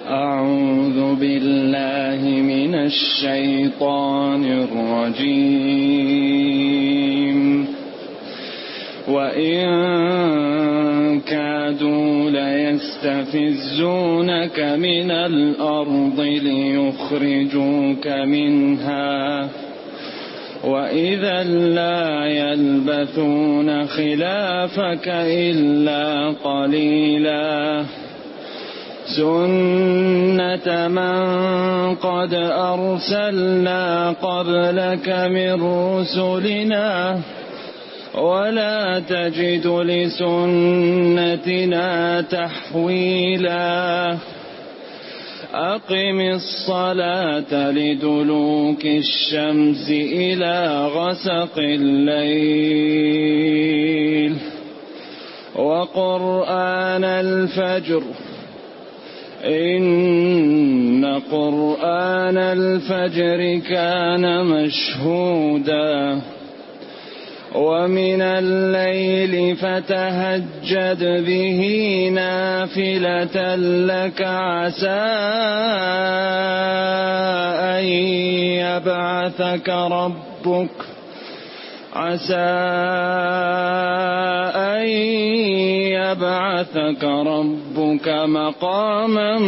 أعوذ بالله من الشيطان الرجيم. وإن كادوا ليستفزونك من الأرض ليخرجوك منها وإذا لا يلبثون خلافك إلا قليلا سنة من قد أرسلنا قبلك من رسلنا ولا تجد لسنتنا تحويلا أقم الصلاة لدلوك الشمس إلى غسق الليل وقرآن الفجر إن قرآن الفجر كان مشهودا ومن الليل فتهجد به نافلة لك عسى أن يبعثك ربك مقاما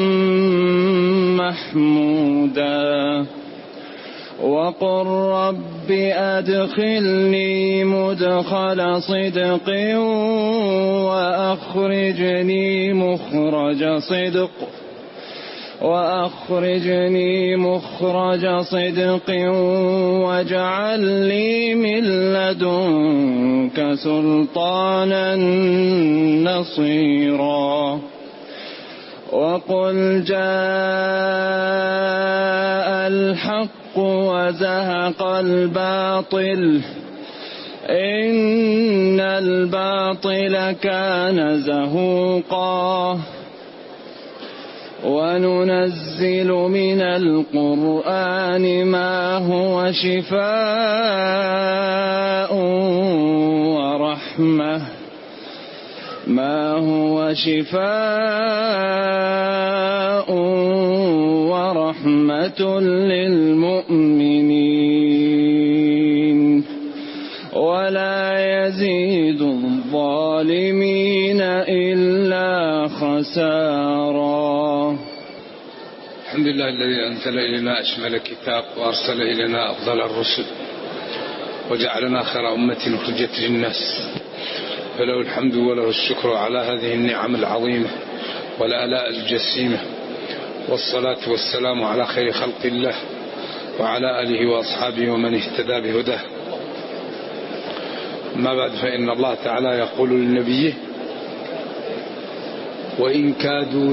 محمودا وقل رب أدخلني مدخل صدق وأخرجني مخرج صدق واجعل لي من لدنك سلطانا نصيرا وقل جاء الحق وزهق الباطل إن الباطل كان زهوقا وننزل من القرآن ما هو شفاء ورحمة للمؤمنين ولا يزيد الظالمين إلا خسارا. الحمد لله الذي أنزل إلينا أشمل كتاب وأرسل إلينا أفضل الرسل وجعلنا خير أمة أخرجت للناس، فله الحمد وله الشكر على هذه النعم العظيمة والآلاء الجسيمة، والصلاة والسلام على خير خلق الله وعلى آله وأصحابه ومن اهتدى بهداه. ما بعد، فإن الله تعالى يقول للنبي: وإن كادوا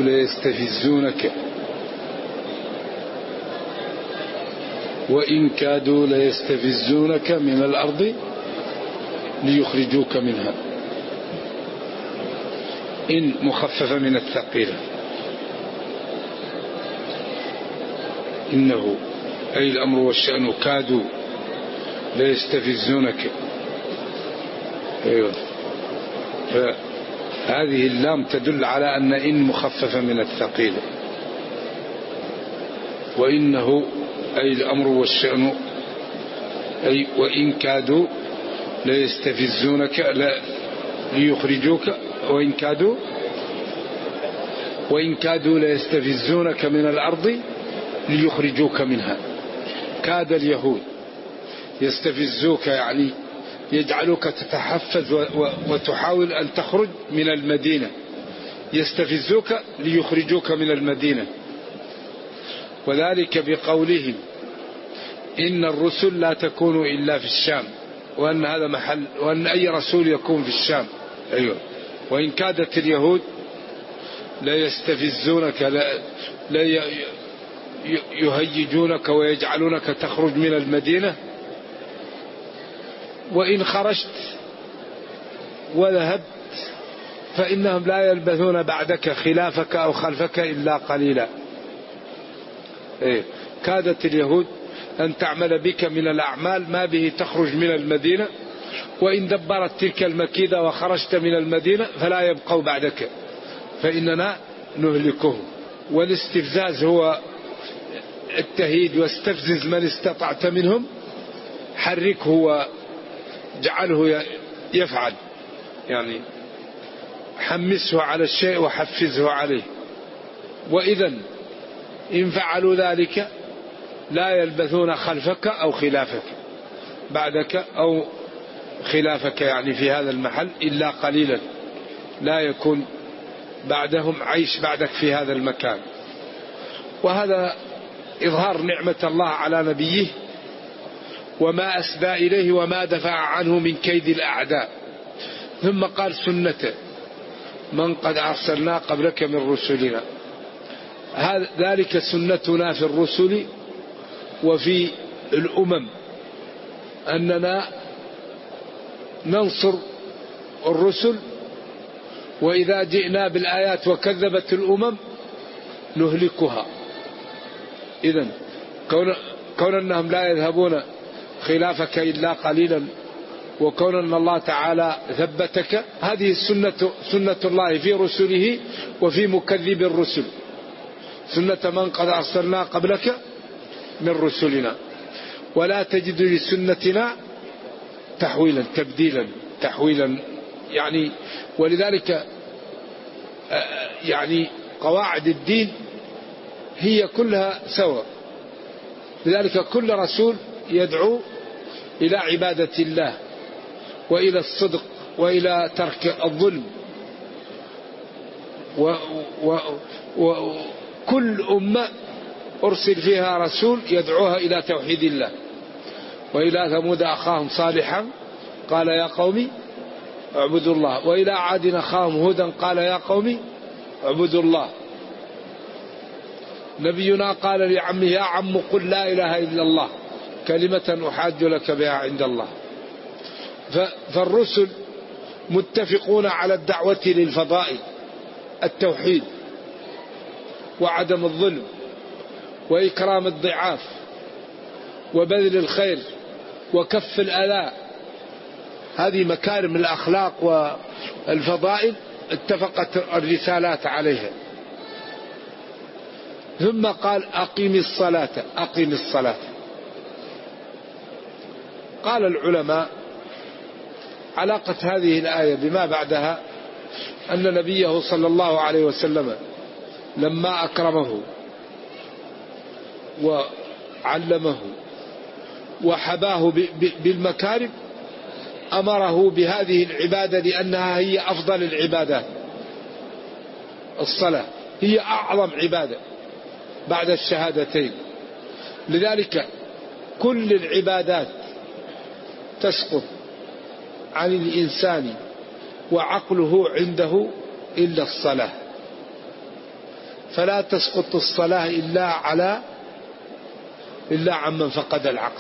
ليستفزونك من الأرض ليخرجوك منها. إن مخففة من الثقيلة، إنه أي الأمر والشأن كادوا ليستفزونك. أيوة، فهذه اللام تدل على أن إن مخففة من الثقيلة، وإنه أي الأمر والشأن أي وإن كادوا ليستفزونك ليخرجوك، وإن كادوا ليستفزونك من الأرض ليخرجوك منها. كاد اليهود يستفزوك، يعني يجعلوك تتحفز وتحاول أن تخرج من المدينة، يستفزوك ليخرجوك من المدينة، وذلك بقولهم إن الرسل لا تكون إلا في الشام، وأن هذا محل، وأن أي رسول يكون في الشام. أيوة. وإن كادت اليهود لا يستفزونك، لا يهيجونك ويجعلونك تخرج من المدينة، وإن خرجت وذهبت فإنهم لا يلبثون بعدك خلافك أو خلفك إلا قليلا. كادت اليهود أن تعمل بك من الأعمال ما به تخرج من المدينة، وإن دبرت تلك المكيدة وخرجت من المدينة فلا يبقوا بعدك، فإننا نهلكهم. والاستفزاز هو التهييد، واستفزز من استطعت منهم، حركه وجعله يفعل، يعني حمسه على الشيء وحفزه عليه. وإذا إن فعلوا ذلك لا يلبثون خلفك أو خلافك، بعدك أو خلافك، يعني في هذا المحل إلا قليلا، لا يكون بعدهم عيش بعدك في هذا المكان. وهذا إظهار نعمة الله على نبيه وما أسدى إليه وما دفع عنه من كيد الأعداء. ثم قال سنة من قد أرسلنا قبلك من رسلنا، ذلك سنتنا في الرسل وفي الأمم، أننا ننصر الرسل، وإذا جئنا بالآيات وكذبت الأمم نهلكها. إذن كون أنهم لا يذهبون خلافك إلا قليلا، وكون أن الله تعالى ثبتك، هذه سنة الله في رسله وفي مكذب الرسل، سنة من قد أرسلنا قبلك من رسلنا، ولا تجد لسنتنا تحويلا تبديلا تحويلا، يعني ولذلك يعني قواعد الدين هي كلها سواء. لذلك كل رسول يدعو إلى عبادة الله وإلى الصدق وإلى ترك الظلم، وكل أمة أرسل فيها رسول يدعوها إلى توحيد الله. وإلى ثمود أخاهم صالحا قال يا قوم اعبدوا الله، وإلى عاد أخاهم هودا قال يا قوم اعبدوا الله. نبينا قال لعمه يا عم قل لا إله إلا الله كلمة أحاج لك بها عند الله. فالرسل متفقون على الدعوة للفضائل، التوحيد وعدم الظلم وإكرام الضعاف وبذل الخير وكف الأذى، هذه مكارم الأخلاق والفضائل اتفقت الرسالات عليها. ثم قال أقم الصلاة، أقم الصلاة. قال العلماء علاقة هذه الآية بما بعدها أن نبيه صلى الله عليه وسلم لما أكرمه وعلمه وحباه بالمكارم أمره بهذه العبادة، لأنها هي أفضل العبادات. الصلاة هي أعظم عبادة بعد الشهادتين. لذلك كل العبادات تسقط عن الإنسان وعقله عنده إلا الصلاة، فلا تسقط الصلاة إلا عمن فقد العقل.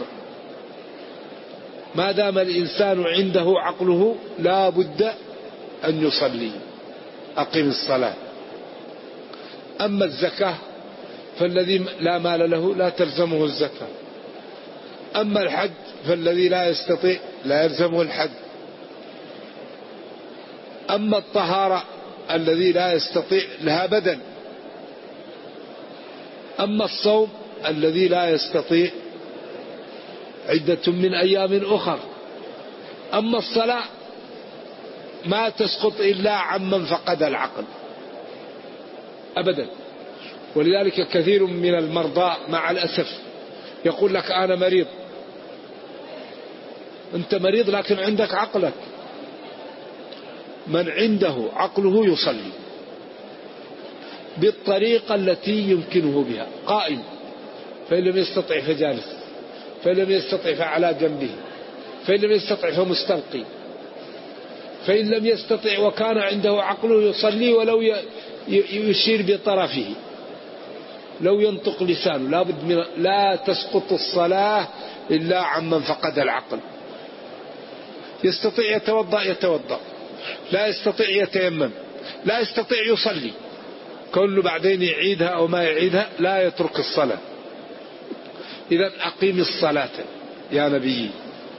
ما دام الإنسان عنده عقله لا بد أن يصلي، أقم الصلاة. أما الزكاة فالذي لا مال له لا تلزمه الزكاة. أما الحج فالذي لا يستطيع لا يلزمه الحج. أما الطهارة الذي لا يستطيع لها بدن. أما الصوم الذي لا يستطيع عدة من أيام أخر. أما الصلاة ما تسقط إلا عمن فقد العقل أبدا. ولذلك كثير من المرضى مع الأسف يقول لك أنا مريض. أنت مريض لكن عندك عقلك. من عنده عقله يصلي بالطريقة التي يمكنه بها، قائم، فإن لم يستطع فجالس، فإن لم يستطع فعلى جنبه، فإن لم يستطع فمستلقي، فإن لم يستطع وكان عنده عقله يصلي ولو يشير بطرفه، لو ينطق لسانه. لابد من لا تسقط الصلاة إلا عمن فقد العقل. يستطيع يتوضأ يتوضأ، لا يستطيع يتيمم، لا يستطيع يصلي، كله بعدين يعيدها أو ما يعيدها، لا يترك الصلاة. إذن أقيم الصلاة يا نبي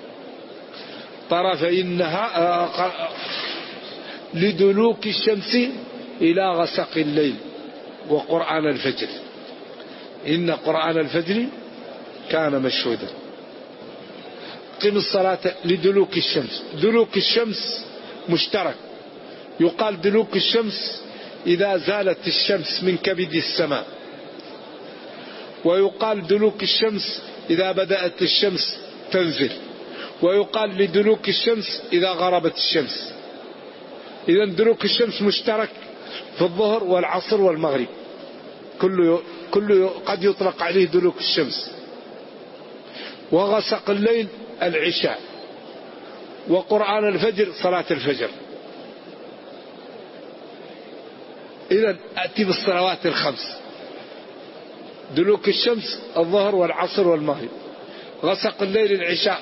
طرفي النهار لدلوك الشمس إلى غسق الليل وقرآن الفجر إن قرآن الفجر كان مشهودا. قم الصلاة لدلوك الشمس. دلوك الشمس مشترك، يقال دلوك الشمس إذا زالت الشمس من كبد السماء، ويقال دلوك الشمس إذا بدأت الشمس تنزل، ويقال لدلوك الشمس إذا غربت الشمس. إذا دلوك الشمس مشترك في الظهر والعصر والمغرب، كله قد يطلق عليه دلوك الشمس. وغسق الليل العشاء، وقرآن الفجر صلاة الفجر. إذا أتي بالصلوات الخمس: دلوك الشمس الظهر والعصر والمغرب، غسق الليل العشاء،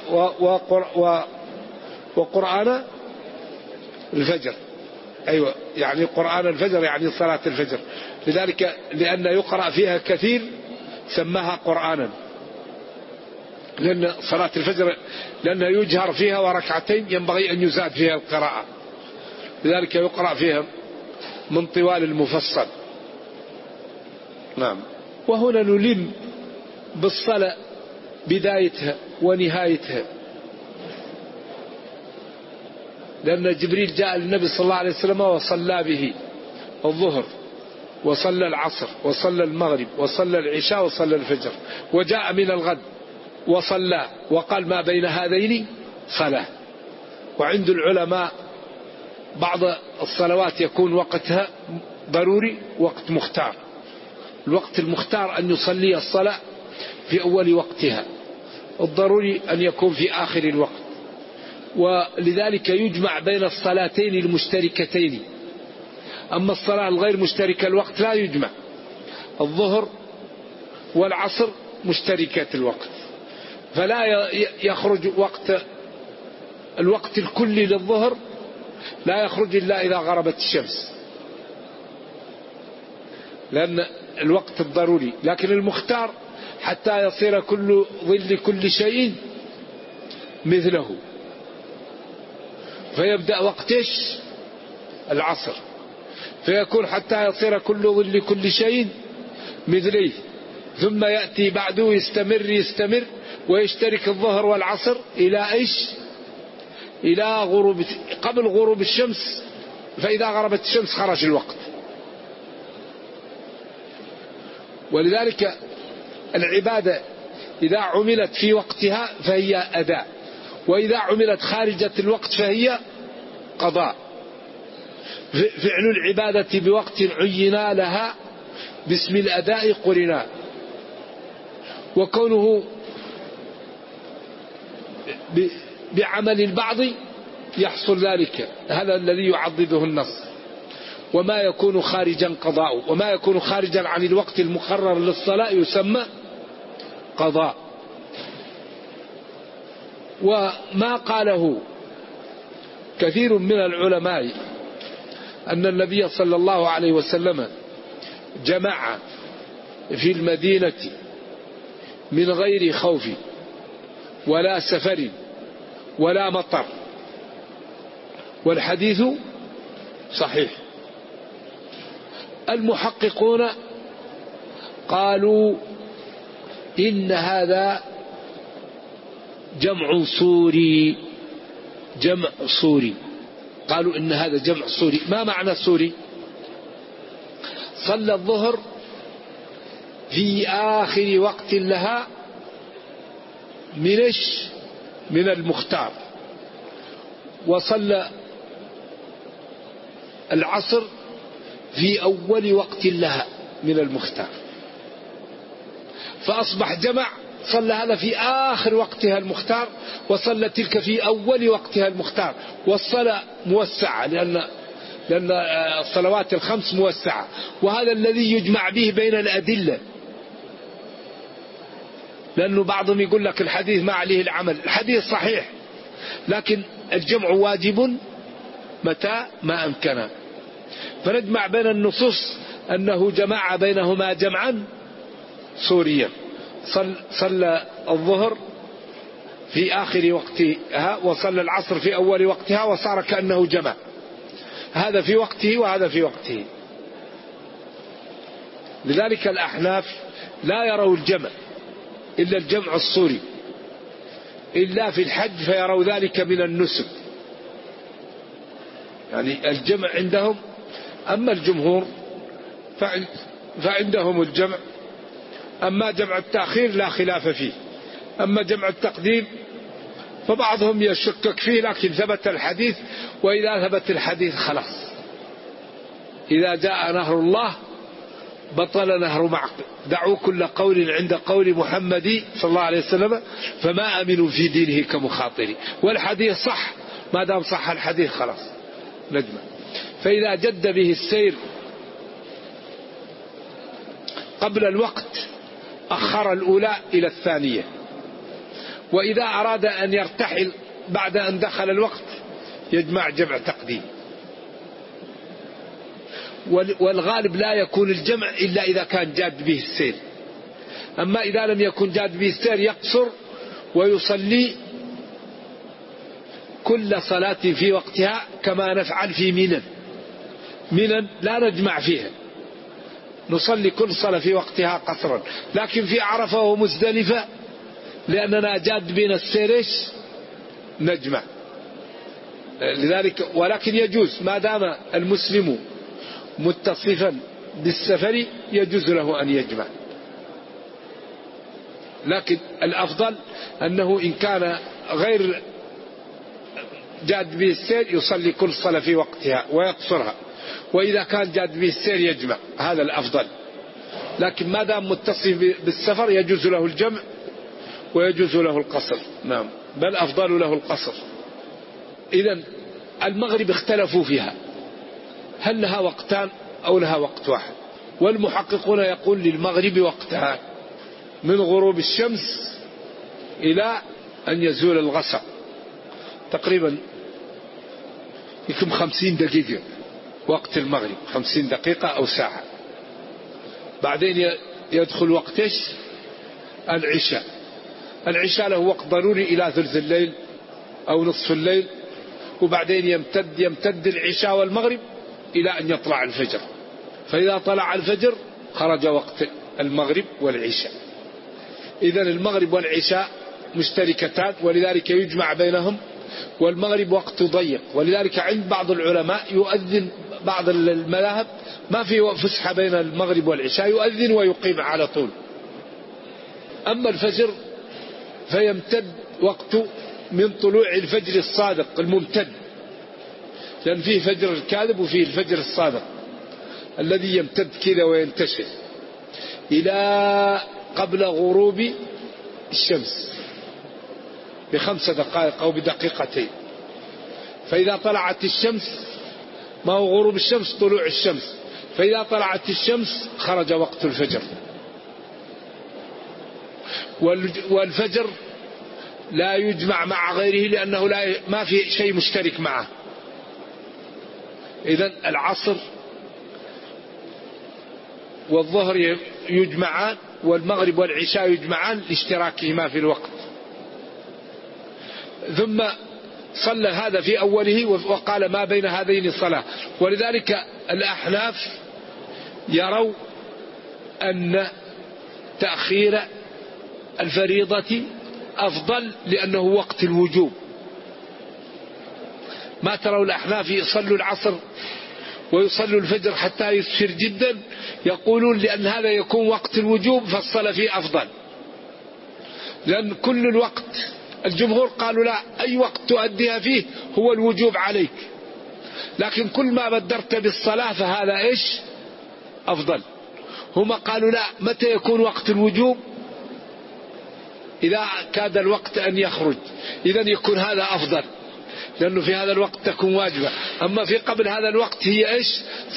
وقرآن الفجر. أيوة، يعني قرآن الفجر يعني صلاة الفجر، لذلك لأن يقرأ فيها كثير سماها قرآنا، لأن صلاة الفجر لأنها يجهر فيها وركعتين ينبغي أن يزاد فيها القراءة، لذلك يقرأ فيها من طوال المفصل. نعم. وهنا نلم بالصلاة بدايتها ونهايتها، لأن جبريل جاء للنبي صلى الله عليه وسلم وصلى به الظهر، وصلى العصر، وصلى المغرب، وصلى العشاء، وصلى الفجر، وجاء من الغد وصلى، وقال ما بين هذين صلاة. وعند العلماء بعض الصلوات يكون وقتها ضروري، وقت مختار. الوقت المختار أن يصلي الصلاة في أول وقتها، الضروري أن يكون في آخر الوقت، ولذلك يجمع بين الصلاتين المشتركتين. أما الصلاة الغير مشتركة الوقت لا يجمع. الظهر والعصر مشتركات الوقت، فلا يخرج الوقت الكلي للظهر لا يخرج إلا إذا غربت الشمس، لأن الوقت الضروري. لكن المختار حتى يصير كل ظل كل شيء مثله، فيبدأ وقتش العصر، فيكون حتى يصير كل ظل كل شيء مثليه، ثم يأتي بعده يستمر ويشترك الظهر والعصر إلى إيش؟ إلى غروب، قبل غروب الشمس، فإذا غربت الشمس خرج الوقت. ولذلك العبادة إذا عملت في وقتها فهي أداء، وإذا عملت خارجة الوقت فهي قضاء. فعل العبادة بوقت عينا لها باسم الأداء قرنا، وكونه بعمل البعض يحصل ذلك، هذا الذي يعضده النص. وما يكون خارجا قضاء، وما يكون خارجا عن الوقت المقرر للصلاة يسمى قضاء. وما قاله كثير من العلماء أن النبي صلى الله عليه وسلم جمع في المدينة من غير خوف ولا سفر ولا مطر، والحديث صحيح. المحققون قالوا إن هذا جمع صوري، جمع صوري. قالوا إن هذا جمع صوري. ما معنى صوري؟ صلى الظهر في آخر وقت لها من المختار، وصلى العصر في أول وقت لها من المختار، فأصبح جمع. صلى هذا في آخر وقتها المختار، وصلى تلك في أول وقتها المختار. والصلاة موسعة لأن الصلوات الخمس موسعة، وهذا الذي يجمع به بين الأدلة. لأنه بعضهم يقول لك الحديث ما عليه العمل. الحديث صحيح، لكن الجمع واجب متى ما أمكن. فنجمع بين النصوص أنه جمع بينهما جمعا صوريا. صلى الظهر في آخر وقتها، وصلى العصر في أول وقتها، وصار كأنه جمع، هذا في وقته وهذا في وقته. لذلك الأحناف لا يروا الجمع إلا الجمع الصوري إلا في الحج، فيروا ذلك من النسك، يعني الجمع عندهم. أما الجمهور فعندهم الجمع. أما جمع التأخير لا خلاف فيه. أما جمع التقديم فبعضهم يشكك فيه، لكن ثبت الحديث، وإذا ثبت الحديث خلاص. إذا جاء نهر الله بطل نهر معقل، دعوا كل قول عند قول محمد صلى الله عليه وسلم، فما أمنوا في دينه كمخاطري. والحديث صح، ما دام صح الحديث خلاص نجمع. فإذا جد به السير قبل الوقت أخر الأولى إلى الثانية، وإذا أراد أن يرتحل بعد أن دخل الوقت يجمع جمع تقديم. والغالب لا يكون الجمع إلا إذا كان جاد به السير. أما إذا لم يكن جاد به السير يقصر ويصلي كل صلاة في وقتها، كما نفعل في منى لا نجمع فيها، نصلي كل صلاة في وقتها قصرا. لكن في عرفة ومزدلفة لأننا جاد بين السيرش نجمع. لذلك ولكن يجوز ما دام المسلم متصفا بالسفر يجوز له أن يجمع. لكن الأفضل أنه إن كان غير جاد به السير يصلي كل صلاة في وقتها ويقصرها، وإذا كان جاد به السير يجمع، هذا الأفضل. لكن ما دام متصف بالسفر يجوز له الجمع ويجوز له القصر. نعم، بل أفضل له القصر. إذن المغرب اختلفوا فيها، هل لها وقتان أو لها وقت واحد؟ والمحققون يقول للمغرب وقتها من غروب الشمس إلى أن يزول الغسق، تقريبا يكون 50 دقيقة وقت المغرب، 50 دقيقة أو ساعة. بعدين يدخل وقتش العشاء. العشاء له وقت ضروري إلى ثلث الليل أو نصف الليل، وبعدين يمتد العشاء والمغرب إلى أن يطلع الفجر. فإذا طلع الفجر خرج وقت المغرب والعشاء. إذن المغرب والعشاء مشتركتان، ولذلك يجمع بينهم. والمغرب وقت ضيق، ولذلك عند بعض العلماء يؤذن، بعض المذاهب ما في فسحة بين المغرب والعشاء، يؤذن ويقيم على طول. أما الفجر فيمتد وقته من طلوع الفجر الصادق الممتد، لأن فيه فجر الكاذب وفيه الفجر الصادق الذي يمتد كذا وينتشر إلى قبل غروب الشمس ب5 دقائق أو بدقيقتين. فإذا طلعت الشمس، ما هو غروب الشمس طلوع الشمس، فإذا طلعت الشمس خرج وقت الفجر. والفجر لا يجمع مع غيره لأنه ما في شيء مشترك معه. إذن العصر والظهر يجمعان، والمغرب والعشاء يجمعان لاشتراكهما في الوقت. ثم صلى هذا في أوله وقال ما بين هذين الصلاة. ولذلك الأحناف يروا أن تأخير الفريضة أفضل لأنه وقت الوجوب. ما تروا الأحناف يصلوا العصر ويصلوا الفجر حتى يسفر جدا، يقولون لأن هذا يكون وقت الوجوب فالصلاة فيه أفضل، لأن كل الوقت. الجمهور قالوا لا، أي وقت تؤديها فيه هو الوجوب عليك، لكن كل ما بدرت بالصلاة فهذا إيش أفضل. هم قالوا لا، متى يكون وقت الوجوب؟ إذا كاد الوقت أن يخرج، إذن يكون هذا أفضل، لأنه في هذا الوقت تكون واجبة. أما في قبل هذا الوقت هي إيش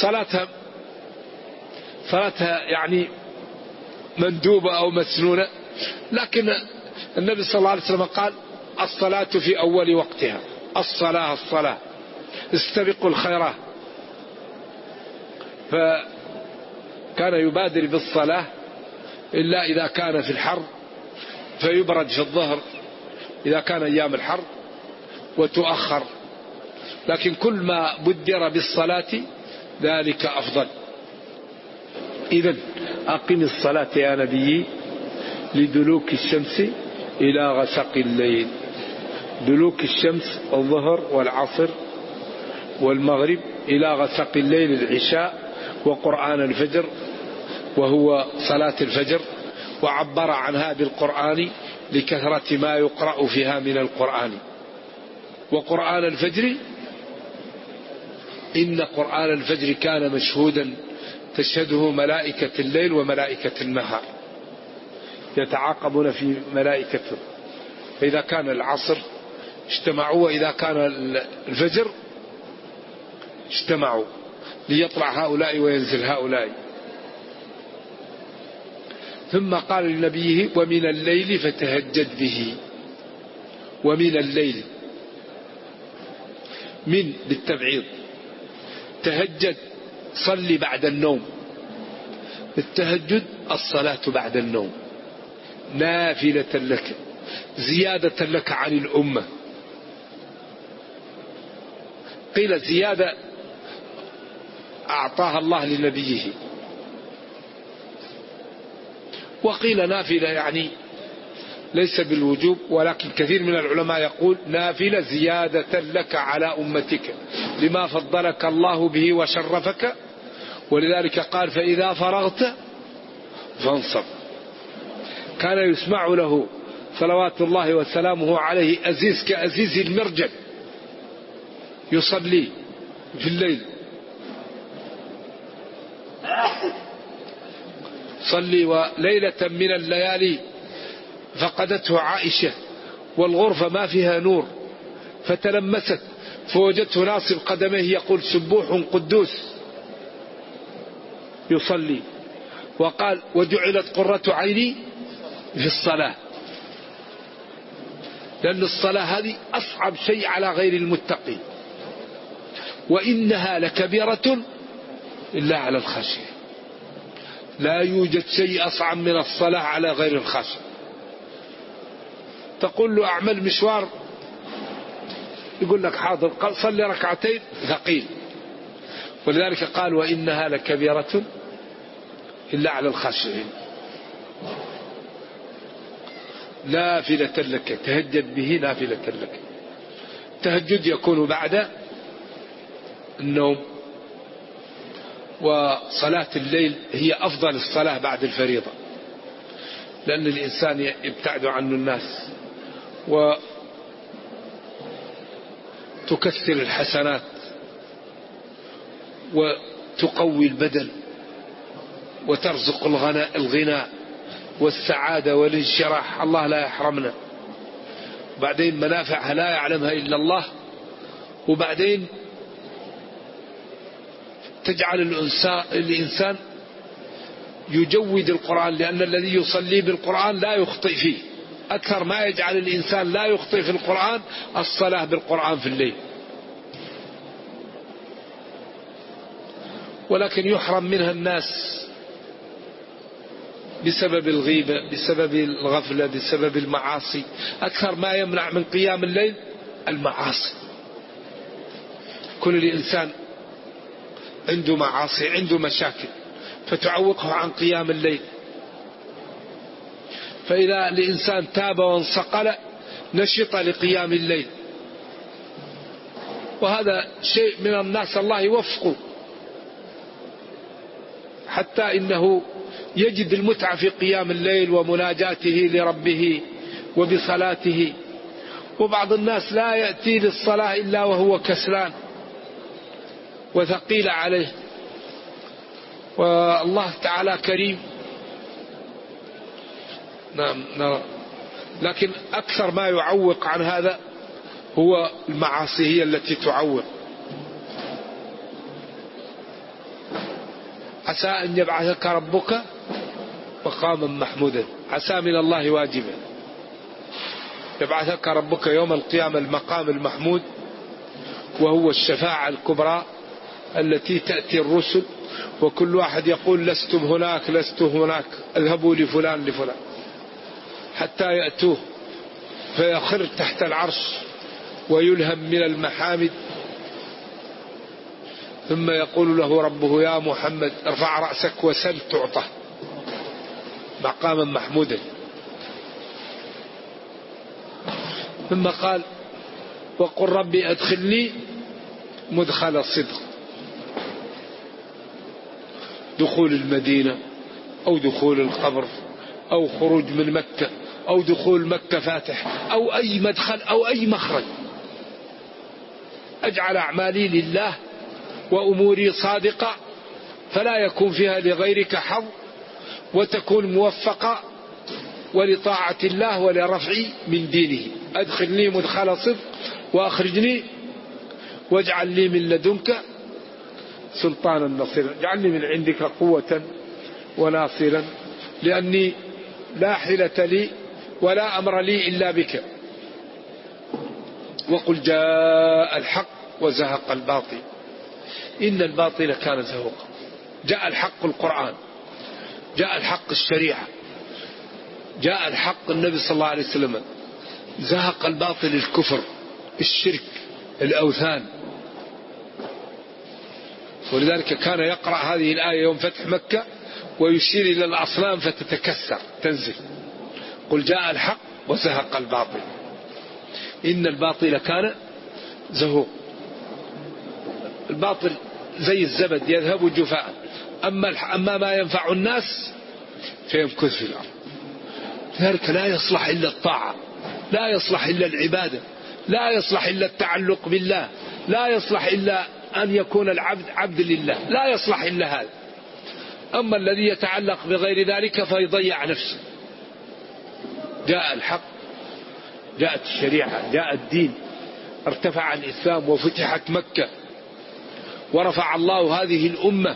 صلاتها يعني مندوبة أو مسنونة. لكن النبي صلى الله عليه وسلم قال الصلاة في أول وقتها، الصلاة استبقوا الخيرات. فكان يبادر بالصلاة إلا إذا كان في الحر فيبرد في الظهر إذا كان أيام الحر وتؤخر، لكن كل ما بدر بالصلاة ذلك أفضل. إذن أقم الصلاة يا نبي لدلوك الشمس إلى غسق الليل. دلوك الشمس الظهر والعصر والمغرب، إلى غسق الليل العشاء، وقرآن الفجر وهو صلاة الفجر، وعبر عنها بالقرآن لكثرة ما يقرأ فيها من القرآن. وقرآن الفجر إن قرآن الفجر كان مشهودا تشهده ملائكة الليل وملائكة النهار، يتعاقبون في ملائكته، فإذا كان العصر اجتمعوا وإذا كان الفجر اجتمعوا ليطلع هؤلاء وينزل هؤلاء. ثم قال لنبيه ومن الليل فتهجد به. ومن الليل من بالتبعيض، تهجد صلي بعد النوم. التهجد الصلاة بعد النوم نافلة لك زيادة لك عن الأمة. قيل زيادة أعطاها الله لنبيه، وقيل نافلة يعني ليس بالوجوب، ولكن كثير من العلماء يقول نافلة زيادة لك على أمتك لما فضلك الله به وشرفك، ولذلك قال فإذا فرغت فانصب. كان يسمع له صلوات الله وسلامه عليه أزيز كأزيز المرجل يصلي في الليل. صلي وليلة من الليالي فقدته عائشة والغرفة ما فيها نور، فتلمست فوجدته ناصب قدميه يقول سبوح قدوس يصلي. وقال وجعلت قرة عيني في الصلاة، لأن الصلاة هذه أصعب شيء على غير المتقين، وإنها لكبيرة إلا على الخاشع. لا يوجد شيء أصعب من الصلاة على غير الخاشع. تقول له أعمل مشوار يقول لك حاضر، قال صلي ركعتين ثقيل. ولذلك قال وإنها لكبيرة إلا على الخاشعين. نافلة لك تهجد به نافلة لك. التهجد يكون بعد النوم، وصلاة الليل هي أفضل الصلاة بعد الفريضة، لأن الإنسان يبتعد عنه الناس وتكثر الحسنات وتقوي البدن وترزق الغنى والسعادة والانشراح. الله لا يحرمنا. وبعدين منافعها لا يعلمها إلا الله. وبعدين تجعل الإنسان يجود القرآن، لأن الذي يصلي بالقرآن لا يخطئ فيه. أكثر ما يجعل الإنسان لا يخطئ في القرآن الصلاة بالقرآن في الليل. ولكن يحرم منها الناس بسبب الغيبة، بسبب الغفلة، بسبب المعاصي. أكثر ما يمنع من قيام الليل المعاصي. كل الإنسان عنده معاصي، عنده مشاكل، فتعوقه عن قيام الليل. فإذا الإنسان تاب وانصقل نشط لقيام الليل. وهذا شيء من الناس الله يوفقه، حتى إنه يجد المتعة في قيام الليل ومناجاته لربه وبصلاته. وبعض الناس لا يأتي للصلاة إلا وهو كسلان وثقيل عليه، والله تعالى كريم. نعم. لكن أكثر ما يعوق عن هذا هو المعاصي، هي التي تعوق. عسى أن يبعثك ربك مقاما محمودا. عسى من الله واجبا. يبعثك ربك يوم القيامة المقام المحمود، وهو الشفاعة الكبرى التي تأتي الرسل وكل واحد يقول لست هناك لست هناك، اذهبوا لفلان لفلان، حتى يأتوه فيخر تحت العرش ويلهم من المحامد. ثم يقول له ربه يا محمد ارفع رأسك وسل تعطى مقاما محمودا. ثم قال وقل ربي أدخلني مدخل صدق، دخول المدينة أو دخول القبر أو خروج من مكة أو دخول مكة فاتح أو أي مدخل أو أي مخرج، أجعل أعمالي لله وأموري صادقة فلا يكون فيها لغيرك حظ، وتكون موفقة ولطاعة الله ولرفعي من دينه. أدخلني مدخل صدق وأخرجني واجعل لي من لدنك سلطانا نصيرا، اجعلني من عندك قوة وناصرا لأني لا حيلة لي ولا أمر لي إلا بك. وقل جاء الحق وزهق الباطل إن الباطل كان زهوقا. جاء الحق القرآن، جاء الحق الشريعة، جاء الحق النبي صلى الله عليه وسلم، زهق الباطل الكفر الشرك الأوثان. ولذلك كان يقرأ هذه الآية يوم فتح مكة ويشير إلى الأصنام فتتكسر تنزل. قل جاء الحق وزهق الباطل إن الباطل كان زهوق. الباطل زي الزبد يذهب جفاء، أما ما ينفع الناس فيمكث في الأرض. لذلك لا يصلح إلا الطاعة، لا يصلح إلا العبادة، لا يصلح إلا التعلق بالله، لا يصلح إلا أن يكون العبد عبد لله، لا يصلح إلا هذا. أما الذي يتعلق بغير ذلك فيضيع نفسه. جاء الحق، جاءت الشريعة، جاء الدين، ارتفع الإسلام وفتحت مكة ورفع الله هذه الأمة.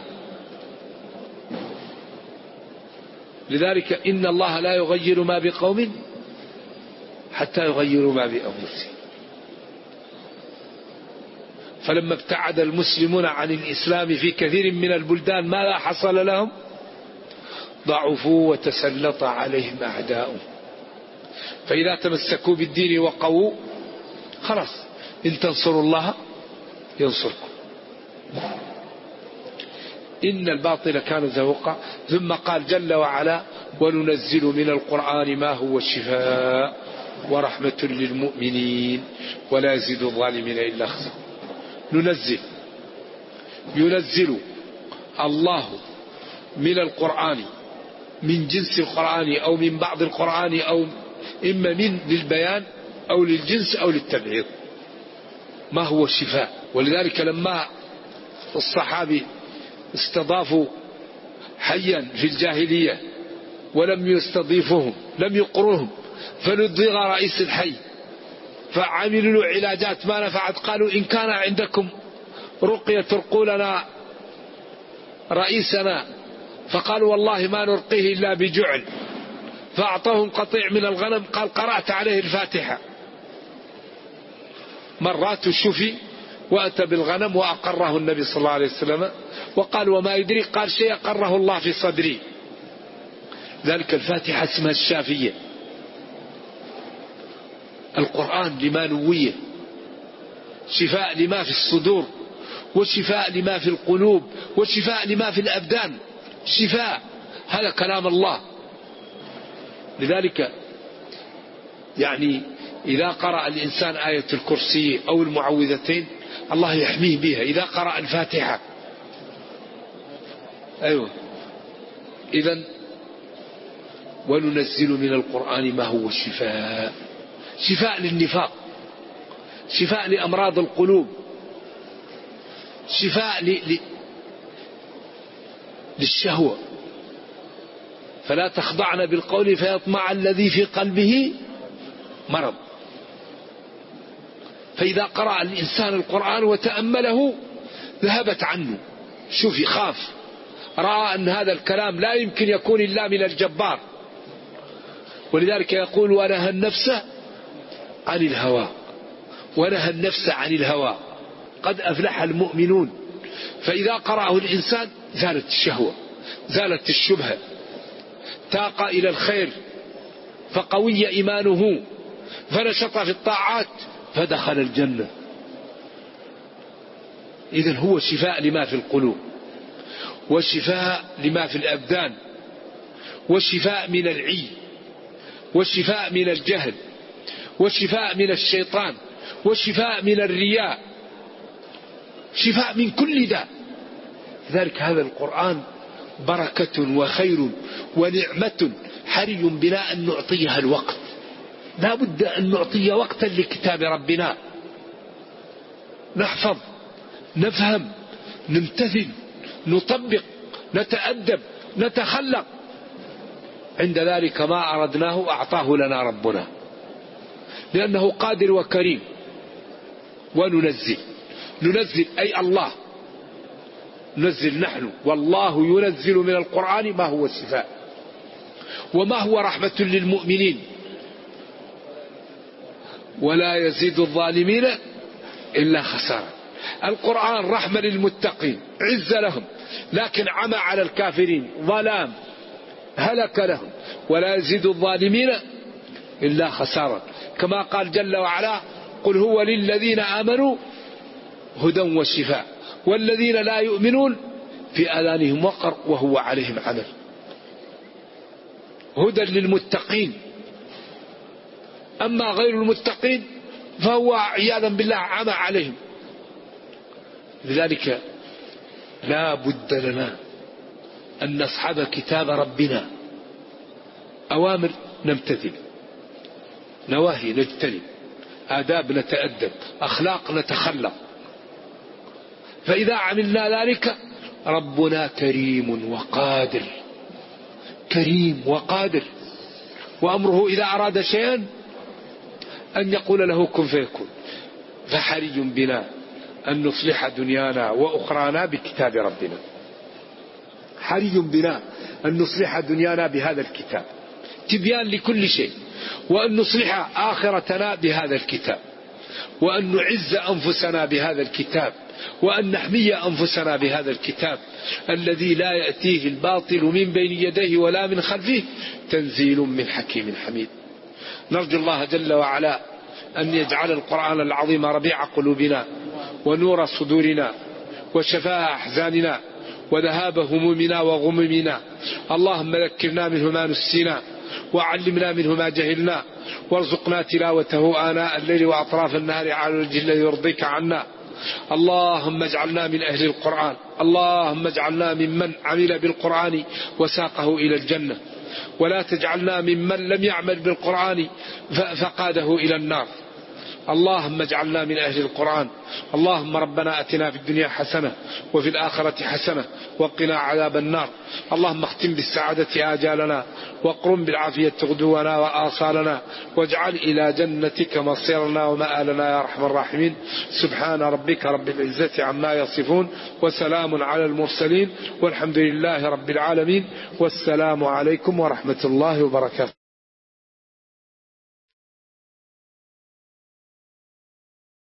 لذلك إن الله لا يغير ما بقوم حتى يغيروا ما بأنفسهم. فلما ابتعد المسلمون عن الإسلام في كثير من البلدان ماذا حصل لهم؟ ضعفوا وتسلط عليهم أعداؤهم. فإذا تمسكوا بالدين وقووا خلاص، إن تنصروا الله ينصركم. إن الباطل كان زهوقا. ثم قال جل وعلا وننزل من القرآن ما هو شفاء ورحمة للمؤمنين ولا يزيد الظالمين إلا خسرا. ينزل الله من القرآن من جنس القرآن أو من بعض القرآن أو إما من للبيان أو للجنس أو للتبعيض ما هو الشفاء. ولذلك لما الصحابي استضافوا حيا في الجاهلية ولم يستضيفوهم لم يقروهم فلدغ رئيس الحي فعملوا له علاجات ما نفعت، قالوا إن كان عندكم رقية ترقوا لنا رئيسنا، فقالوا والله ما نرقيه إلا بجعل، فأعطاهم قطيع من الغنم قال قرأت عليه الفاتحة. مرات الشفي وأتى بالغنم وأقره النبي صلى الله عليه وسلم وقال وما يدري، قال شيء أقره الله في صدري. ذلك الفاتحة اسمها الشافية. القرآن لما نويه، شفاء لما في الصدور وشفاء لما في القلوب وشفاء لما في الأبدان. شفاء هذا كلام الله. لذلك يعني إذا قرأ الإنسان آية الكرسي أو المعوذتين الله يحميه بها. إذا قرأ الفاتحة أيوة. إذن وننزل من القرآن ما هو شفاء، شفاء للنفاق، شفاء لأمراض القلوب، شفاء للشهوة. فلا تخضعن بالقول فيطمع الذي في قلبه مرض. فإذا قرأ الإنسان القرآن وتأمله ذهبت عنه. شوف يخاف، رأى أن هذا الكلام لا يمكن يكون إلا من الجبار. ولذلك يقول ونهى النفس عن الهوى، ونهى النفس عن الهوى قد أفلح المؤمنون. فإذا قرأه الإنسان زالت الشهوة، زالت الشبهة، تاق إلى الخير فقوي إيمانه فنشط في الطاعات فدخل الجنة. إذن هو شفاء لما في القلوب، والشفاء لما في الأبدان، والشفاء من العي، والشفاء من الجهل، والشفاء من الشيطان، والشفاء من الرياء، شفاء من كل داء. لذلك هذا القرآن بركة وخير ونعمة حري بنا أن نعطيها الوقت. لا بد أن نعطي وقتا لكتاب ربنا، نحفظ، نفهم، نمتثل، نطبق، نتأدب، نتخلق. عند ذلك ما أردناه أعطاه لنا ربنا، لأنه قادر وكريم. وننزل أي الله ننزل نحن، والله ينزل من القرآن ما هو الشفاء وما هو رحمة للمؤمنين ولا يزيد الظالمين إلا خسارة. القرآن رحمة للمتقين، عز لهم، لكن عمى على الكافرين، ظلام، هلك لهم. ولا يزيد الظالمين إلا خسارة، كما قال جل وعلا: قل هو للذين آمنوا هدى وشفاء، والذين لا يؤمنون في آذانهم وقر وهو عليهم عمل. هدى للمتقين، أما غير المتقين فهو عياذا بالله عمى عليهم. لذلك لا بد لنا أن نصحب كتاب ربنا، أوامر نمتثل، نواهي نجتنب، آداب نتأدب، أخلاق نتخلق. فإذا عملنا ذلك ربنا كريم وقادر، كريم وقادر، وأمره إذا أراد شيئا أن يقول له كن فيكون. فحري بنا أن نصلح دنيانا وأخرانا بكتاب ربنا، حري بنا أن نصلح دنيانا بهذا الكتاب تبيان لكل شيء، وأن نصلح آخرتنا بهذا الكتاب، وأن نعز أنفسنا بهذا الكتاب، وأن نحمي أنفسنا بهذا الكتاب الذي لا يأتيه الباطل من بين يديه ولا من خلفه، تنزيل من حكيم حميد. نرجو الله جل وعلا أن يجعل القرآن العظيم ربيع قلوبنا ونور صدورنا وشفاء أحزاننا وذهاب همومنا وغمومنا. اللهم ذكرنا منه ما نسينا، وعلمنا منه ما جهلنا، وارزقنا تلاوته آناء الليل وأطراف النهار على الوجه الذي يرضيك عنا. اللهم اجعلنا من أهل القرآن، اللهم اجعلنا ممن عمل بالقرآن وساقه إلى الجنة، ولا تجعلنا ممن لم يعمل بالقرآن فقاده إلى النار. اللهم اجعلنا من أهل القرآن. اللهم ربنا أتنا في الدنيا حسنة وفي الآخرة حسنة وقنا عذاب النار. اللهم اختم بالسعادة آجالنا، واقرم بالعافية غدونا وآصالنا، واجعل إلى جنتك مصيرنا ومآلنا يا أرحم الراحمين. سبحان ربك رب العزة عما يصفون، وسلام على المرسلين، والحمد لله رب العالمين، والسلام عليكم ورحمة الله وبركاته.